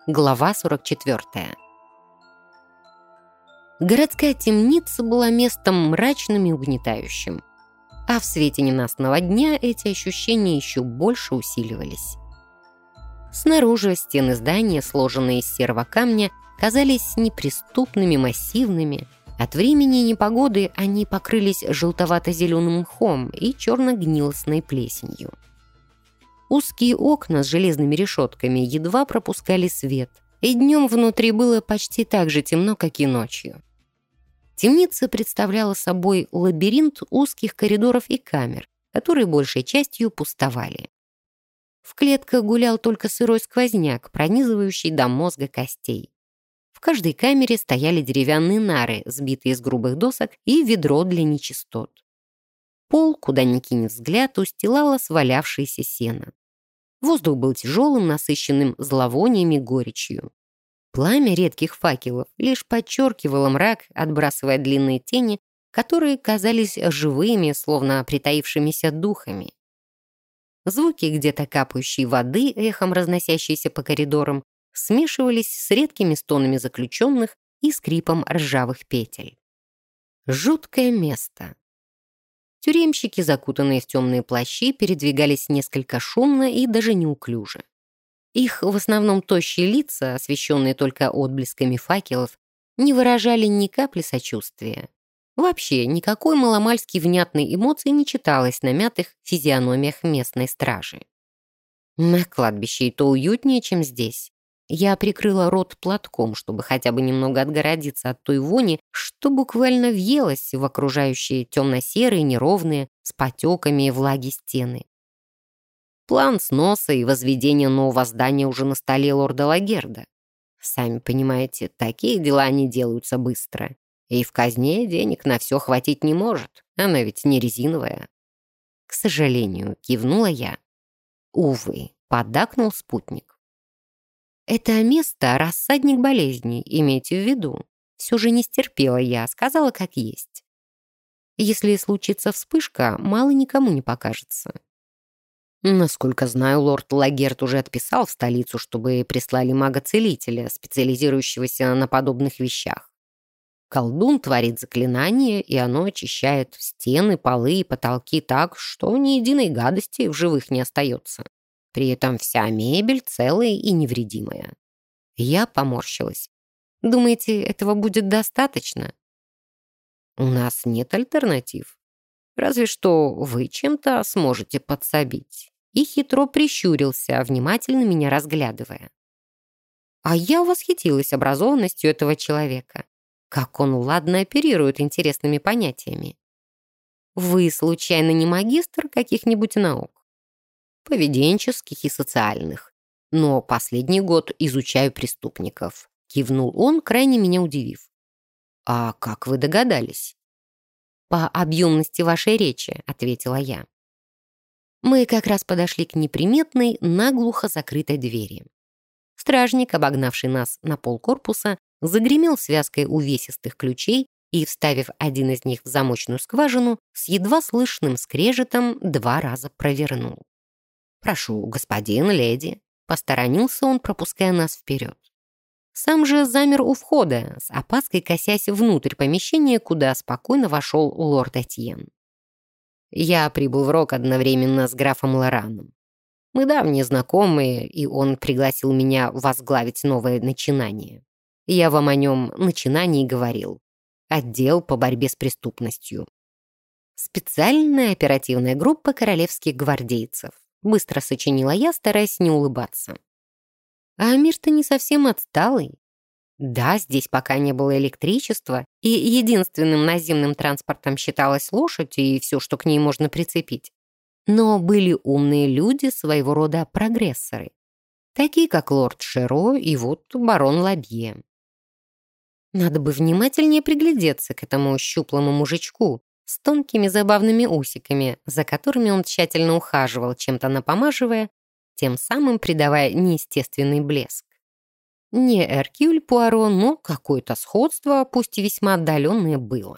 Глава 44. Городская темница была местом мрачным и угнетающим. А в свете ненастного дня эти ощущения еще больше усиливались. Снаружи стены здания, сложенные из серого камня, казались неприступными, массивными. От времени и непогоды они покрылись желтовато-зеленым мхом и черно-гнилостной плесенью. Узкие окна с железными решетками едва пропускали свет, и днем внутри было почти так же темно, как и ночью. Темница представляла собой лабиринт узких коридоров и камер, которые большей частью пустовали. В клетках гулял только сырой сквозняк, пронизывающий до мозга костей. В каждой камере стояли деревянные нары, сбитые из грубых досок, и ведро для нечистот. Пол, куда ни кинь взгляд, устилало свалявшееся сено. Воздух был тяжелым, насыщенным зловониями и горечью. Пламя редких факелов лишь подчеркивало мрак, отбрасывая длинные тени, которые казались живыми, словно притаившимися духами. Звуки где-то капающей воды, эхом разносящиеся по коридорам, смешивались с редкими стонами заключенных и скрипом ржавых петель. Жуткое место. Тюремщики, закутанные в темные плащи, передвигались несколько шумно и даже неуклюже. Их в основном тощие лица, освещенные только отблесками факелов, не выражали ни капли сочувствия. Вообще, никакой маломальски внятной эмоции не читалось на мятых физиономиях местной стражи. На кладбище и то уютнее, чем здесь. Я прикрыла рот платком, чтобы хотя бы немного отгородиться от той вони, что буквально въелась в окружающие темно-серые, неровные, с потеками и влаги стены. План сноса и возведения нового здания уже на столе лорда Лагерда. Сами понимаете, такие дела не делаются быстро. И в казне денег на все хватить не может. Она ведь не резиновая. К сожалению, кивнула я. Увы, поддакнул спутник. Это место — рассадник болезней, имейте в виду. Все же не стерпела я, сказала как есть. Если случится вспышка, мало никому не покажется. Насколько знаю, лорд Лагерт уже отписал в столицу, чтобы прислали мага-целителя, специализирующегося на подобных вещах. Колдун творит заклинание, и оно очищает стены, полы и потолки так, что ни единой гадости в живых не остается. При этом вся мебель целая и невредимая. Я поморщилась. Думаете, этого будет достаточно? У нас нет альтернатив. Разве что вы чем-то сможете подсобить. И хитро прищурился, внимательно меня разглядывая. А я восхитилась образованностью этого человека. Как он ладно оперирует интересными понятиями. Вы, случайно, не магистр каких-нибудь наук? Поведенческих и социальных. Но последний год изучаю преступников. Кивнул он, крайне меня удивив. А как вы догадались? По объемности вашей речи, ответила я. Мы как раз подошли к неприметной, наглухо закрытой двери. Стражник, обогнавший нас на полкорпуса, загремел связкой увесистых ключей и, вставив один из них в замочную скважину, с едва слышным скрежетом 2 раза провернул. «Прошу, господин, леди», — посторонился он, пропуская нас вперед. Сам же замер у входа, с опаской косясь внутрь помещения, куда спокойно вошел лорд Этьен. Я прибыл в Рок одновременно с графом Лораном. Мы давние знакомые, и он пригласил меня возглавить новое начинание. Я вам о нем начинании говорил. Отдел по борьбе с преступностью. Специальная оперативная группа королевских гвардейцев. Быстро сочинила я, стараясь не улыбаться. А мир-то не совсем отсталый. Да, здесь пока не было электричества, и единственным наземным транспортом считалась лошадь и все, что к ней можно прицепить. Но были умные люди, своего рода прогрессоры. Такие, как лорд Шеро и вот барон Лабье. Надо бы внимательнее приглядеться к этому щуплому мужичку с тонкими забавными усиками, за которыми он тщательно ухаживал, чем-то напомаживая, тем самым придавая неестественный блеск. Не Эркюль Пуаро, но какое-то сходство, пусть и весьма отдаленное, было.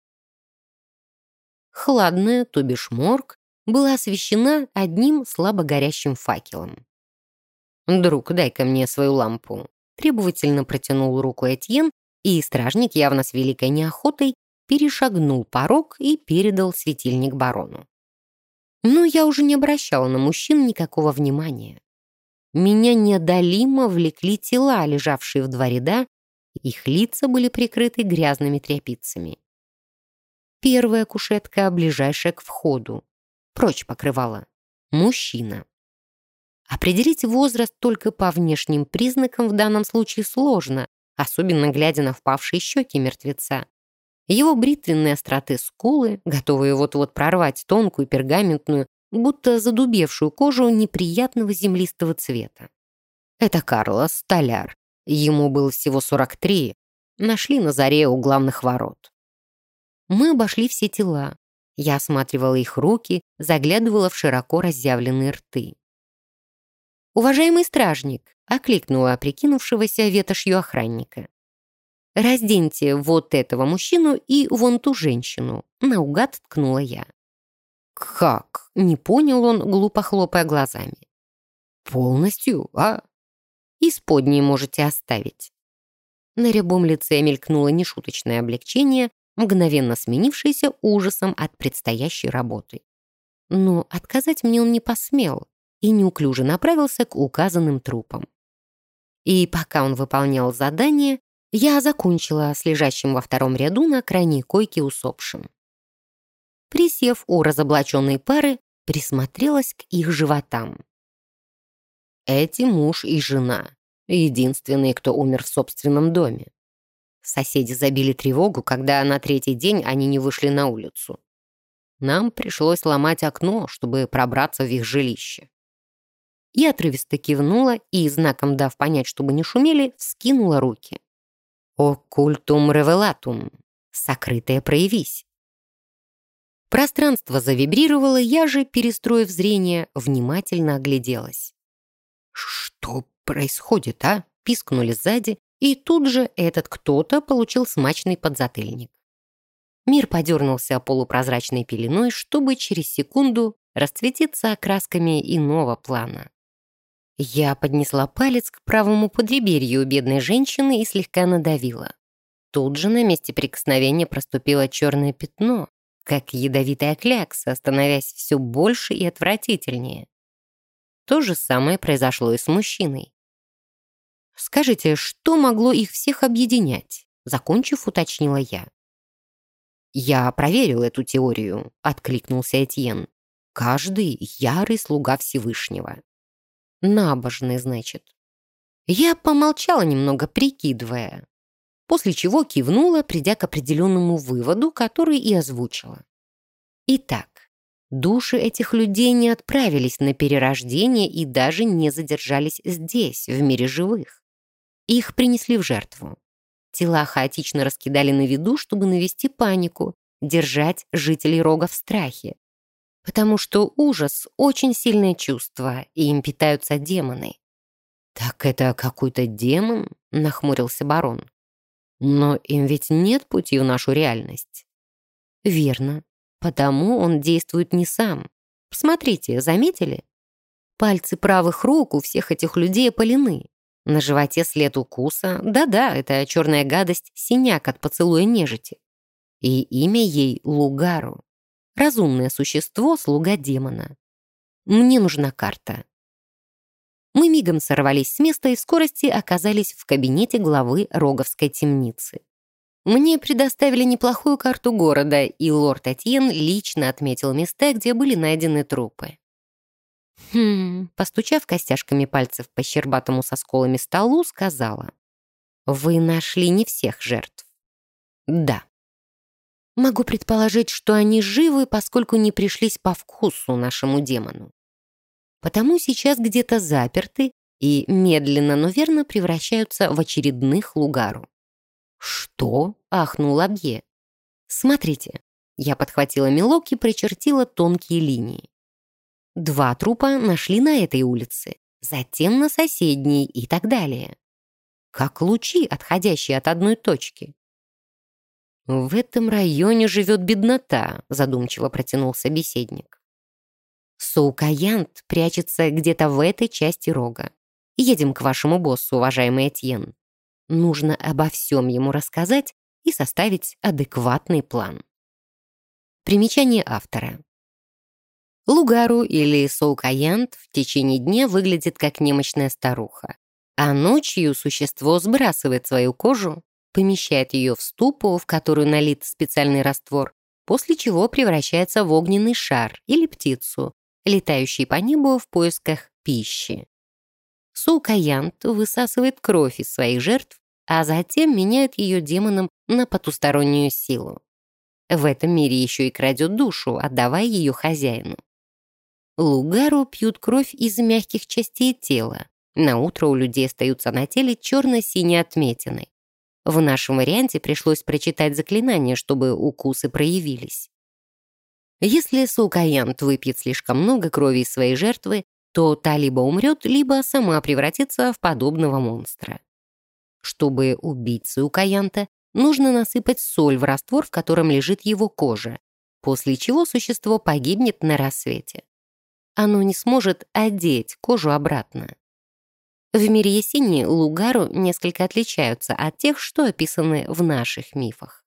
Хладная, то бишь морг, была освещена одним слабо горящим факелом. «Друг, дай-ка мне свою лампу». Требовательно протянул руку Этьен, и стражник явно с великой неохотой перешагнул порог и передал светильник барону. Но я уже не обращала на мужчин никакого внимания. Меня неодолимо влекли тела, лежавшие в два ряда, их лица были прикрыты грязными тряпицами. Первая кушетка, ближайшая к входу. Прочь покрывала. Мужчина. Определить возраст только по внешним признакам в данном случае сложно, особенно глядя на впавшие щеки мертвеца. Его бритвенные остроты скулы, готовые вот-вот прорвать тонкую пергаментную, будто задубевшую кожу неприятного землистого цвета. Это Карлос, столяр. Ему было всего 43. Нашли на заре у главных ворот. Мы обошли все тела. Я осматривала их руки, заглядывала в широко разъявленные рты. «Уважаемый стражник», — окликнула прикинувшегося ветошью охранника. «Разденьте вот этого мужчину и вон ту женщину», — наугад ткнула я. «Как?» — не понял он, глупо хлопая глазами. «Полностью, а?» «Исподние можете оставить». На рябом лице мелькнуло нешуточное облегчение, мгновенно сменившееся ужасом от предстоящей работы. Но отказать мне он не посмел и неуклюже направился к указанным трупам. И пока он выполнял задание, я закончила с лежащим во втором ряду на крайней койке усопшим. Присев у разоблаченной пары, присмотрелась к их животам. Эти муж и жена, единственные, кто умер в собственном доме. Соседи забили тревогу, когда на третий день они не вышли на улицу. Нам пришлось ломать окно, чтобы пробраться в их жилище. Я отрывисто кивнула и, знаком дав понять, чтобы не шумели, вскинула руки. «Оккультум ревелатум» — «Сокрытое проявись». Пространство завибрировало, я же, перестроив зрение, внимательно огляделась. «Что происходит, а?» — пискнули сзади, и тут же этот кто-то получил смачный подзатыльник. Мир подернулся полупрозрачной пеленой, чтобы через секунду расцветиться окрасками иного плана. Я поднесла палец к правому подреберью бедной женщины и слегка надавила. Тут же на месте прикосновения проступило черное пятно, как ядовитая клякса, становясь все больше и отвратительнее. То же самое произошло и с мужчиной. «Скажите, что могло их всех объединять?» Закончив, уточнила я. «Я проверил эту теорию», — откликнулся Этьен. «Каждый ярый слуга Всевышнего». «Набожный, значит». Я помолчала немного, прикидывая, после чего кивнула, придя к определенному выводу, который и озвучила. Итак, души этих людей не отправились на перерождение и даже не задержались здесь, в мире живых. Их принесли в жертву. Тела хаотично раскидали на виду, чтобы навести панику, держать жителей Рога в страхе. Потому что ужас — очень сильное чувство, и им питаются демоны. «Так это какой-то демон?» — нахмурился барон. «Но им ведь нет пути в нашу реальность». «Верно. Потому он действует не сам. Посмотрите, заметили? Пальцы правых рук у всех этих людей опалены. На животе след укуса. Да-да, это черная гадость, синяк от поцелуя нежити. И имя ей Лугару. Разумное существо, слуга демона. Мне нужна карта». Мы мигом сорвались с места и в скорости оказались в кабинете главы Роговской темницы. Мне предоставили неплохую карту города, и лорд Этьен лично отметил места, где были найдены трупы. Постучав костяшками пальцев по щербатому со сколами столу, сказала: «Вы нашли не всех жертв». «Да». «Могу предположить, что они живы, поскольку не пришлись по вкусу нашему демону. Потому сейчас где-то заперты и медленно, но верно превращаются в очередных Лугару». «Что?» — ахнул Абье. «Смотрите». Я подхватила мелок и прочертила тонкие линии. 2 трупа нашли на этой улице, затем на соседней и так далее. Как лучи, отходящие от одной точки. «В этом районе живет беднота», — задумчиво протянул собеседник. «Саукаянт прячется где-то в этой части Рога. Едем к вашему боссу, уважаемый Этьен. Нужно обо всем ему рассказать и составить адекватный план. Примечание автора. Лугару или Соукаянт в течение дня выглядит как немощная старуха, а ночью существо сбрасывает свою кожу, помещает ее в ступу, в которую налит специальный раствор, после чего превращается в огненный шар или птицу, летающий по небу в поисках пищи. Соукаянт высасывает кровь из своих жертв, а затем меняет ее демонам на потустороннюю силу. В этом мире еще и крадет душу, отдавая ее хозяину. Лугару пьют кровь из мягких частей тела. Наутро у людей остаются на теле черно-синие отметины. В нашем варианте пришлось прочитать заклинание, чтобы укусы проявились. Если Соукаянт выпьет слишком много крови из своей жертвы, то та либо умрет, либо сама превратится в подобного монстра. Чтобы убить Соукаянта, нужно насыпать соль в раствор, в котором лежит его кожа, после чего существо погибнет на рассвете. Оно не сможет одеть кожу обратно. В мире Есении Лугару несколько отличаются от тех, что описаны в наших мифах.